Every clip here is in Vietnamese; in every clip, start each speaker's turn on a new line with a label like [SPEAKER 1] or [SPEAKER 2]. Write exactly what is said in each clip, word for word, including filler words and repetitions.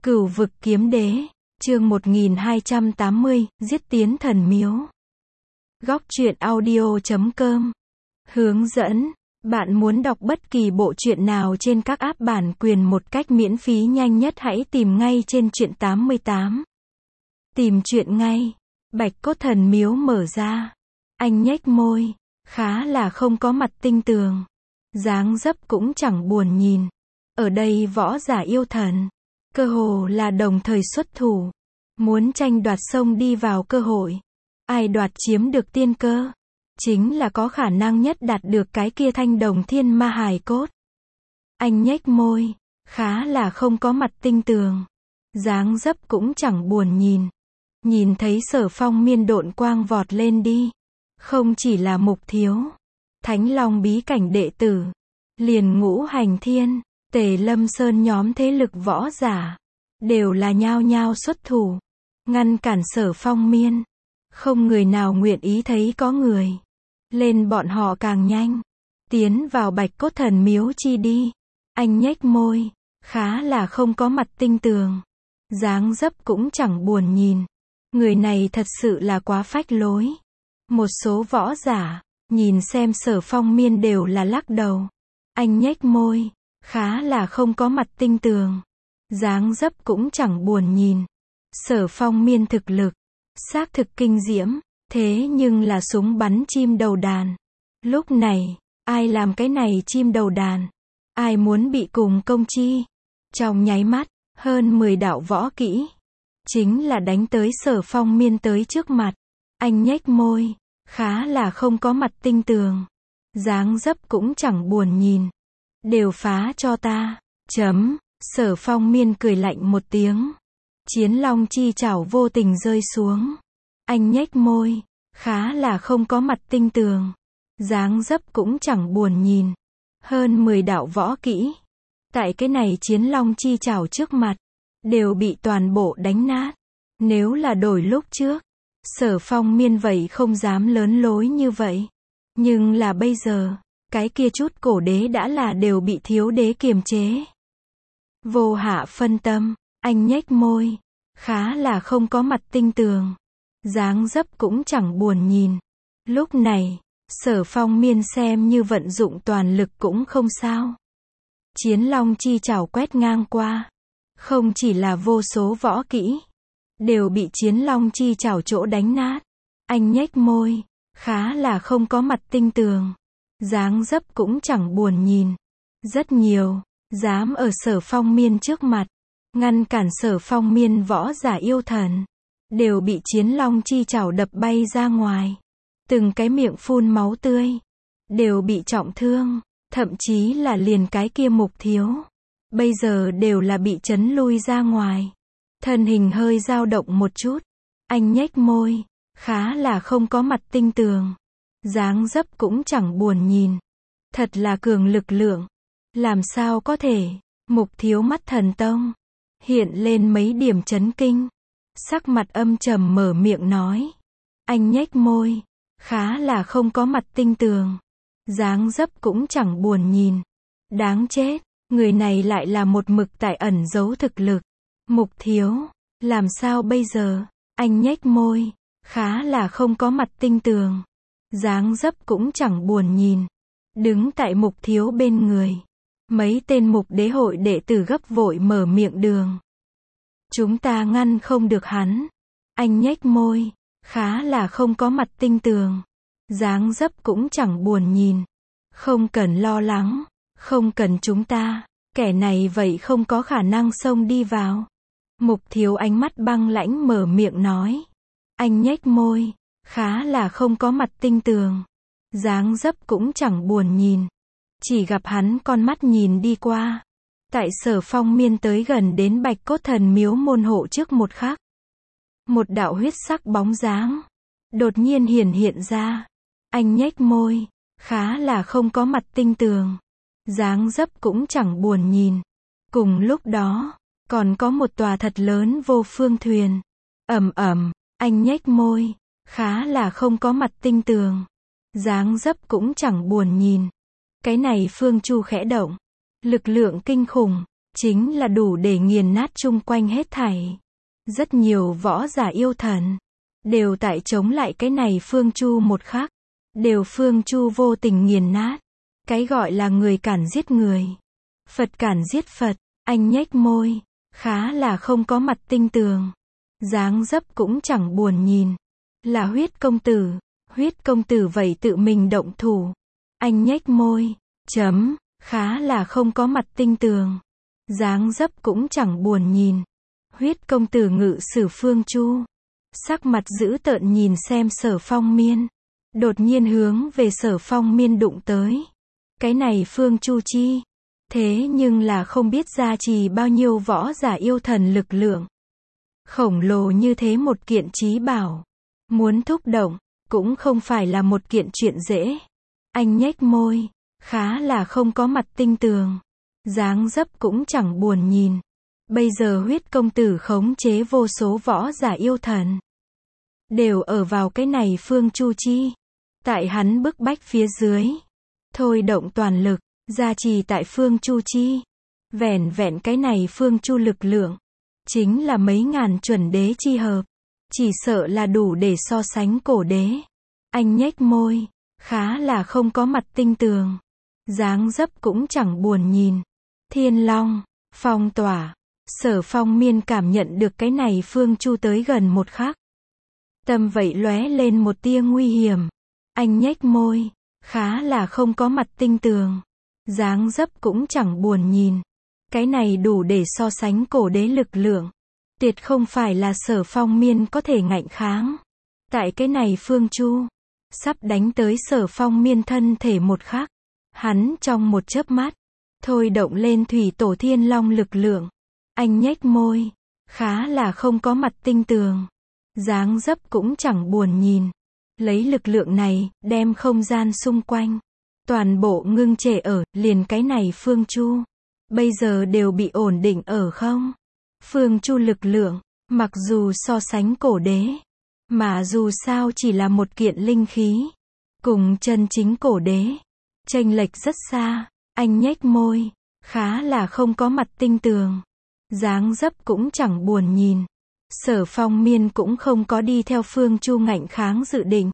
[SPEAKER 1] Cửu vực kiếm đế, chương một nghìn hai trăm tám mươi, giết tiến thần miếu. Góc truyện audio chấm com. Hướng dẫn, bạn muốn đọc bất kỳ bộ truyện nào trên các app bản quyền một cách miễn phí nhanh nhất hãy tìm ngay trên truyện tám mươi tám. Tìm truyện ngay. Bạch cốt thần miếu mở ra. Anh nhếch môi, khá là không có mặt tinh tường. Dáng dấp cũng chẳng buồn nhìn. Ở đây võ giả yêu thần, cơ hồ là đồng thời xuất thủ. Muốn tranh đoạt xông đi vào cơ hội. Ai đoạt chiếm được tiên cơ, chính là có khả năng nhất đạt được cái kia thanh đồng thiên ma hài cốt. Anh nhếch môi, khá là không có mặt tinh tường. Dáng dấp cũng chẳng buồn nhìn. Nhìn thấy Sở Phong miên độn quang vọt lên đi. Không chỉ là Mục Thiếu, Thánh Long bí cảnh đệ tử, liền Ngũ Hành Thiên, Tề Lâm Sơn nhóm thế lực võ giả, đều là nhao nhao xuất thủ, ngăn cản Sở Phong miên. Không người nào nguyện ý thấy có người lên bọn họ càng nhanh, tiến vào Bạch cốt thần miếu chi đi. Anh nhếch môi, khá là không có mặt tinh tường. Dáng dấp cũng chẳng buồn nhìn. Người này thật sự là quá phách lối. Một số võ giả, nhìn xem Sở Phong miên đều là lắc đầu. Anh nhếch môi, khá là không có mặt tinh tường. Dáng dấp cũng chẳng buồn nhìn. Sở Phong miên thực lực, xác thực kinh diễm, thế nhưng là súng bắn chim đầu đàn. Lúc này, ai làm cái này chim đầu đàn? Ai muốn bị cùng công chi? Trong nháy mắt, hơn mười đạo võ kỹ, chính là đánh tới Sở Phong miên tới trước mặt. Anh nhếch môi, khá là không có mặt tinh tường. Dáng dấp cũng chẳng buồn nhìn. Đều phá cho ta. Chấm. Sở Phong miên cười lạnh một tiếng. Chiến long chi chảo vô tình rơi xuống. Anh nhếch môi, khá là không có mặt tinh tường. Dáng dấp cũng chẳng buồn nhìn. Hơn mười đạo võ kỹ, tại cái này chiến long chi chảo trước mặt, đều bị toàn bộ đánh nát. Nếu là đổi lúc trước, Sở Phong miên vậy không dám lớn lối như vậy. Nhưng là bây giờ, cái kia chút cổ đế đã là đều bị thiếu đế kiềm chế. Vô hạ phân tâm, anh nhếch môi, khá là không có mặt tinh tường. Dáng dấp cũng chẳng buồn nhìn. Lúc này, Sở Phong miên xem như vận dụng toàn lực cũng không sao. Chiến long chi chảo quét ngang qua. Không chỉ là vô số võ kỹ, đều bị chiến long chi chảo chỗ đánh nát. Anh nhếch môi, khá là không có mặt tinh tường. Dáng dấp cũng chẳng buồn nhìn. Rất nhiều, dám ở Sở Phong miên trước mặt, ngăn cản Sở Phong miên võ giả yêu thần, đều bị chiến long chi chảo đập bay ra ngoài. Từng cái miệng phun máu tươi, đều bị trọng thương, thậm chí là liền cái kia Mục Thiếu, bây giờ đều là bị chấn lui ra ngoài. Thân hình hơi dao động một chút. Anh nhếch môi, khá là không có mặt tinh tường. Dáng dấp cũng chẳng buồn nhìn. Thật là cường lực lượng. Làm sao có thể? Mục Thiếu mắt thần tông hiện lên mấy điểm chấn kinh. Sắc mặt âm trầm mở miệng nói. Anh nhếch môi, khá là không có mặt tinh tường. Dáng dấp cũng chẳng buồn nhìn. Đáng chết, người này lại là một mực tại ẩn giấu thực lực. Mục Thiếu, làm sao bây giờ? Anh nhếch môi, khá là không có mặt tinh tường. Dáng dấp cũng chẳng buồn nhìn. Đứng tại Mục Thiếu bên người, mấy tên Mục đế hội đệ tử gấp vội mở miệng đường. Chúng ta ngăn không được hắn. Anh nhếch môi, khá là không có mặt tinh tường. Dáng dấp cũng chẳng buồn nhìn. Không cần lo lắng, không cần chúng ta, kẻ này vậy không có khả năng xông đi vào. Mục Thiếu ánh mắt băng lãnh mở miệng nói. Anh nhếch môi, khá là không có mặt tinh tường. Dáng dấp cũng chẳng buồn nhìn. Chỉ gặp hắn con mắt nhìn đi qua. Tại Sở Phong miên tới gần đến Bạch cốt thần miếu môn hộ trước một khắc. Một đạo huyết sắc bóng dáng đột nhiên hiển hiện ra. Anh nhếch môi, khá là không có mặt tinh tường. Dáng dấp cũng chẳng buồn nhìn. Cùng lúc đó, còn có một tòa thật lớn vô phương thuyền. Ầm ầm, anh nhếch môi, khá là không có mặt tinh tường. Dáng dấp cũng chẳng buồn nhìn. Cái này phương chu khẽ động. Lực lượng kinh khủng, chính là đủ để nghiền nát chung quanh hết thảy. Rất nhiều võ giả yêu thần, đều tại chống lại cái này Phương Chu một khắc. Đều Phương Chu vô tình nghiền nát. Cái gọi là người cản giết người. Phật cản giết Phật, anh nhếch môi, khá là không có mặt tinh tường. Dáng dấp cũng chẳng buồn nhìn. Là Huyết công tử, Huyết công tử vậy tự mình động thủ. Anh nhếch môi, chấm, khá là không có mặt tinh tường. Dáng dấp cũng chẳng buồn nhìn. Huyết công tử ngự sử Phương Chu. Sắc mặt dữ tợn nhìn xem Sở Phong Miên. Đột nhiên hướng về Sở Phong Miên đụng tới. Cái này Phương Chu chi. Thế nhưng là không biết gia trì bao nhiêu võ giả yêu thần lực lượng. Khổng lồ như thế một kiện trí bảo. Muốn thúc động, cũng không phải là một kiện chuyện dễ. Anh nhếch môi, khá là không có mặt tinh tường. Dáng dấp cũng chẳng buồn nhìn. Bây giờ Huyết công tử khống chế vô số võ giả yêu thần. Đều ở vào cái này Phương Chu chi. Tại hắn bức bách phía dưới. Thôi động toàn lực, gia trì tại Phương Chu chi. Vẻn vẹn cái này Phương Chu lực lượng. Chính là mấy ngàn chuẩn đế chi hợp. Chỉ sợ là đủ để so sánh cổ đế. Anh nhếch môi, khá là không có mặt tinh tường. Dáng dấp cũng chẳng buồn nhìn. Thiên Long, phong tỏa. Sở Phong Miên cảm nhận được cái này Phương Chu tới gần một khắc. Tâm vậy lóe lên một tia nguy hiểm. Anh nhếch môi, khá là không có mặt tinh tường. Dáng dấp cũng chẳng buồn nhìn. Cái này đủ để so sánh cổ đế lực lượng. Tuyệt không phải là Sở Phong Miên có thể ngạnh kháng. Tại cái này Phương Chu, sắp đánh tới Sở Phong Miên thân thể một khắc. Hắn trong một chớp mắt, thôi động lên thủy tổ thiên long lực lượng. Anh nhếch môi, khá là không có mặt tinh tường. Dáng dấp cũng chẳng buồn nhìn. Lấy lực lượng này, đem không gian xung quanh. Toàn bộ ngưng trệ ở, liền cái này Phương Chu. Bây giờ đều bị ổn định ở không? Phương Chu lực lượng, mặc dù so sánh cổ đế. Mà dù sao chỉ là một kiện linh khí. Cùng chân chính cổ đế. Chênh lệch rất xa. Anh nhếch môi, khá là không có mặt tinh tường. Dáng dấp cũng chẳng buồn nhìn. Sở Phong Miên cũng không có đi theo Phương Chu ngạnh kháng dự định.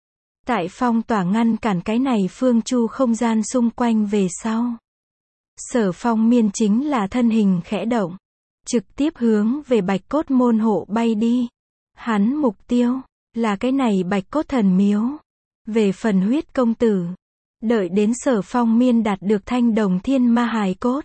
[SPEAKER 1] Tại phong tỏa ngăn cản cái này Phương Chu không gian xung quanh về sau. Sở Phong Miên chính là thân hình khẽ động. Trực tiếp hướng về Bạch Cốt môn hộ bay đi. Hắn mục tiêu, là cái này Bạch Cốt thần miếu. Về phần Huyết công tử. Đợi đến Sở Phong Miên đạt được thanh đồng thiên ma hài cốt.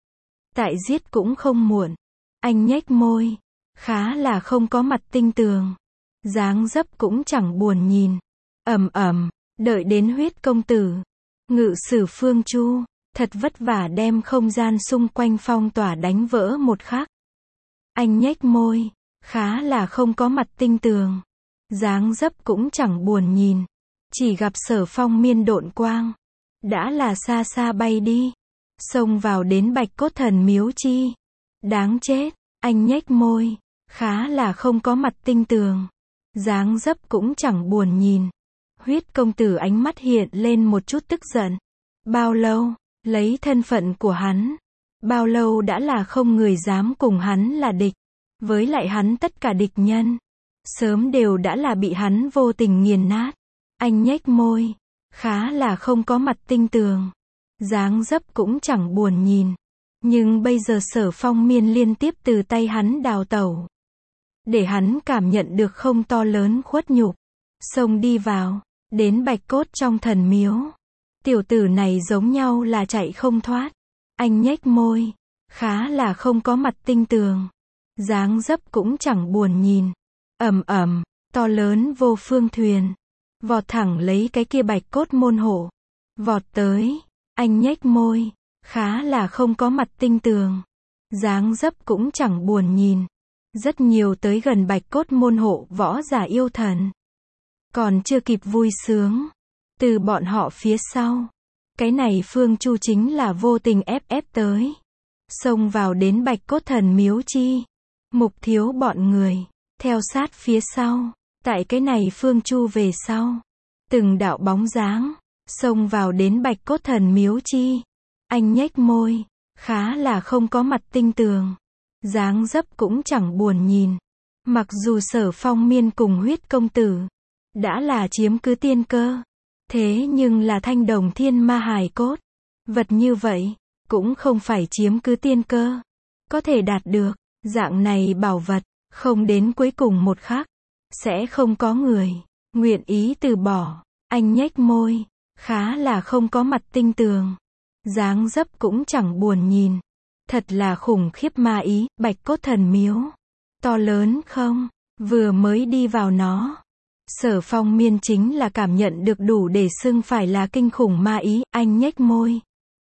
[SPEAKER 1] Tại giết cũng không muộn. Anh nhếch môi. Khá là không có mặt tinh tường. Dáng dấp cũng chẳng buồn nhìn. Ầm ầm, đợi đến Huyết công tử. Ngự sử Phương Chu. Thật vất vả đem không gian xung quanh phong tỏa đánh vỡ một khắc. Anh nhếch môi. Khá là không có mặt tinh tường. Dáng dấp cũng chẳng buồn nhìn. Chỉ gặp Sở Phong Miên độn quang. Đã là xa xa bay đi. Xông vào đến Bạch Cốt thần miếu chi. Đáng chết. Anh nhếch môi. Khá là không có mặt tinh tường. Dáng dấp cũng chẳng buồn nhìn. Huyết công tử ánh mắt hiện lên một chút tức giận. Bao lâu, lấy thân phận của hắn. Bao lâu đã là không người dám cùng hắn là địch. Với lại hắn tất cả địch nhân. Sớm đều đã là bị hắn vô tình nghiền nát. Anh nhếch môi. Khá là không có mặt tinh tường. Dáng dấp cũng chẳng buồn nhìn. Nhưng bây giờ Sở Phong Miên liên tiếp từ tay hắn đào tẩu. Để hắn cảm nhận được không to lớn khuất nhục. Xông đi vào. Đến Bạch Cốt trong thần miếu. Tiểu tử này giống nhau là chạy không thoát. Anh nhếch môi. Khá là không có mặt tinh tường. Dáng dấp cũng chẳng buồn nhìn. Ầm ầm, to lớn vô phương thuyền. Vọt thẳng lấy cái kia Bạch Cốt môn hộ. Vọt tới. Anh nhếch môi. Khá là không có mặt tinh tường. Dáng dấp cũng chẳng buồn nhìn. Rất nhiều tới gần Bạch Cốt môn hộ võ giả yêu thần. Còn chưa kịp vui sướng. Từ bọn họ phía sau. Cái này Phương Chu chính là vô tình ép ép tới. Xông vào đến Bạch Cốt thần miếu chi. Mục thiếu bọn người. Theo sát phía sau. Tại cái này Phương Chu về sau. Từng đạo bóng dáng. Xông vào đến Bạch Cốt thần miếu chi. Anh nhếch môi. khá là không có mặt tinh tường. Dáng dấp cũng chẳng buồn nhìn. Mặc dù Sở Phong Miên cùng Huyết công tử đã là chiếm cứ tiên cơ, thế nhưng là thanh đồng thiên ma hài cốt, vật như vậy cũng không phải chiếm cứ tiên cơ có thể đạt được. Dạng này bảo vật, không đến cuối cùng một khắc sẽ không có người nguyện ý từ bỏ. Anh nhếch môi, khá là không có mặt tinh tường. Dáng dấp cũng chẳng buồn nhìn. Thật là khủng khiếp ma ý. Bạch cốt thần miếu to lớn không? Vừa mới đi vào nó, Sở Phong Miên chính là cảm nhận được đủ để xưng phải là kinh khủng ma ý. Anh nhếch môi,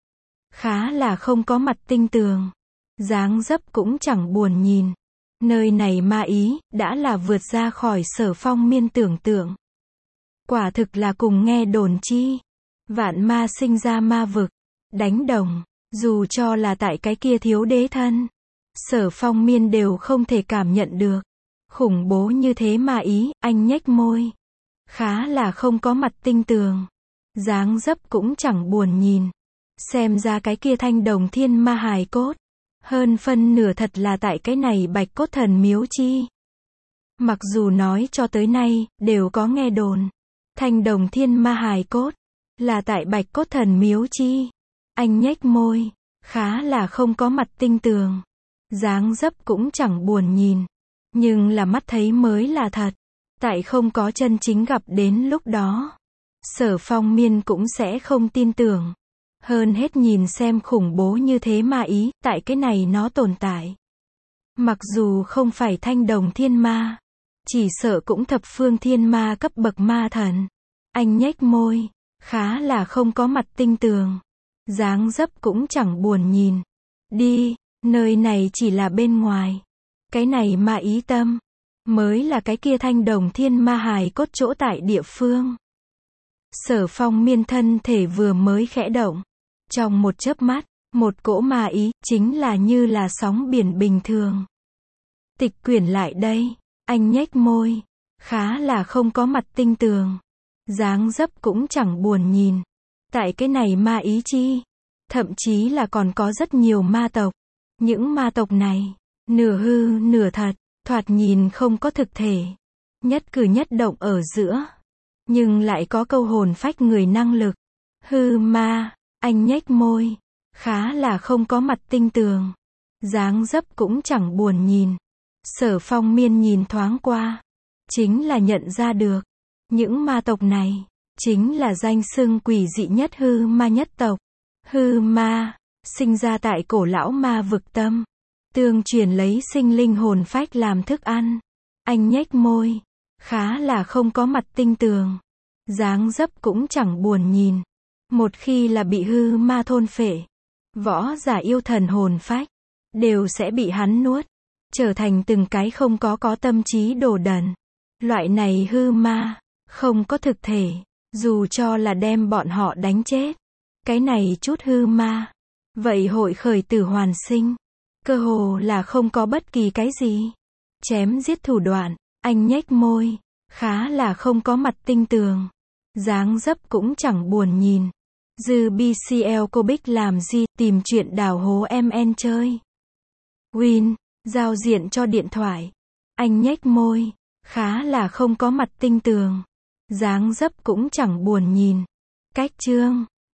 [SPEAKER 1] khá là không có mặt tinh tường. Dáng dấp cũng chẳng buồn nhìn. Nơi này ma ý đã là vượt ra khỏi Sở Phong Miên tưởng tượng. Quả thực là cùng nghe đồn chi vạn ma sinh ra ma vực, đánh đồng. Dù cho là tại cái kia thiếu đế thân, Sở Phong Miên đều không thể cảm nhận được khủng bố như thế ma ý. Anh nhếch môi, khá là không có mặt tinh tường. Dáng dấp cũng chẳng buồn nhìn. Xem ra cái kia thanh đồng thiên ma hài cốt, hơn phân nửa thật là tại cái này bạch cốt thần miếu chi. Mặc dù nói cho tới nay, đều có nghe đồn, thanh đồng thiên ma hài cốt, là tại bạch cốt thần miếu chi. Anh nhếch môi, khá là không có mặt tinh tường. Dáng dấp cũng chẳng buồn nhìn. Nhưng là mắt thấy mới là thật. Tại không có chân chính gặp đến lúc đó, Sở Phong Miên cũng sẽ không tin tưởng. Hơn hết nhìn xem khủng bố như thế ma ý, tại cái này nó tồn tại. Mặc dù không phải thanh đồng thiên ma, chỉ sợ cũng thập phương thiên ma cấp bậc ma thần. Anh nhếch môi, khá là không có mặt tinh tường. Dáng dấp cũng chẳng buồn nhìn. Đi, nơi này chỉ là bên ngoài. Cái này ma ý tâm, mới là cái kia thanh đồng thiên ma hài cốt chỗ tại địa phương. Sở Phong Miên thân thể vừa mới khẽ động. Trong một chớp mắt, một cỗ ma ý, chính là như là sóng biển bình thường. Tịch quyển lại đây. Anh nhếch môi, khá là không có mặt tinh tường. Dáng dấp cũng chẳng buồn nhìn. Tại cái này ma ý chi, thậm chí là còn có rất nhiều ma tộc. Những ma tộc này, nửa hư nửa thật, thoạt nhìn không có thực thể. Nhất cử nhất động ở giữa, nhưng lại có câu hồn phách người năng lực. Hư ma. Anh nhếch môi, khá là không có mặt tinh tường. Dáng dấp cũng chẳng buồn nhìn. Sở Phong Miên nhìn thoáng qua, chính là nhận ra được, những ma tộc này, chính là danh xưng quỷ dị nhất hư ma nhất tộc. Hư ma, sinh ra tại cổ lão ma vực tâm, tương truyền lấy sinh linh hồn phách làm thức ăn. Anh nhếch môi, khá là không có mặt tinh tường. Dáng dấp cũng chẳng buồn nhìn. Một khi là bị hư ma thôn phệ, võ giả yêu thần hồn phách, đều sẽ bị hắn nuốt, trở thành từng cái không có có tâm trí đồ đần. Loại này hư ma, không có thực thể, dù cho là đem bọn họ đánh chết. Cái này chút hư ma, vậy hội khởi tử hoàn sinh, cơ hồ là không có bất kỳ cái gì. Chém giết thủ đoạn, anh nhếch môi, khá là không có mặt tinh tường. Dáng dấp cũng chẳng buồn nhìn. Dư bê xê lờ Cobic làm gì, tìm chuyện đào hố em en chơi. Win, giao diện cho điện thoại. Anh nhếch môi, khá là không có mặt tinh tường. Dáng dấp cũng chẳng buồn nhìn. Cách chương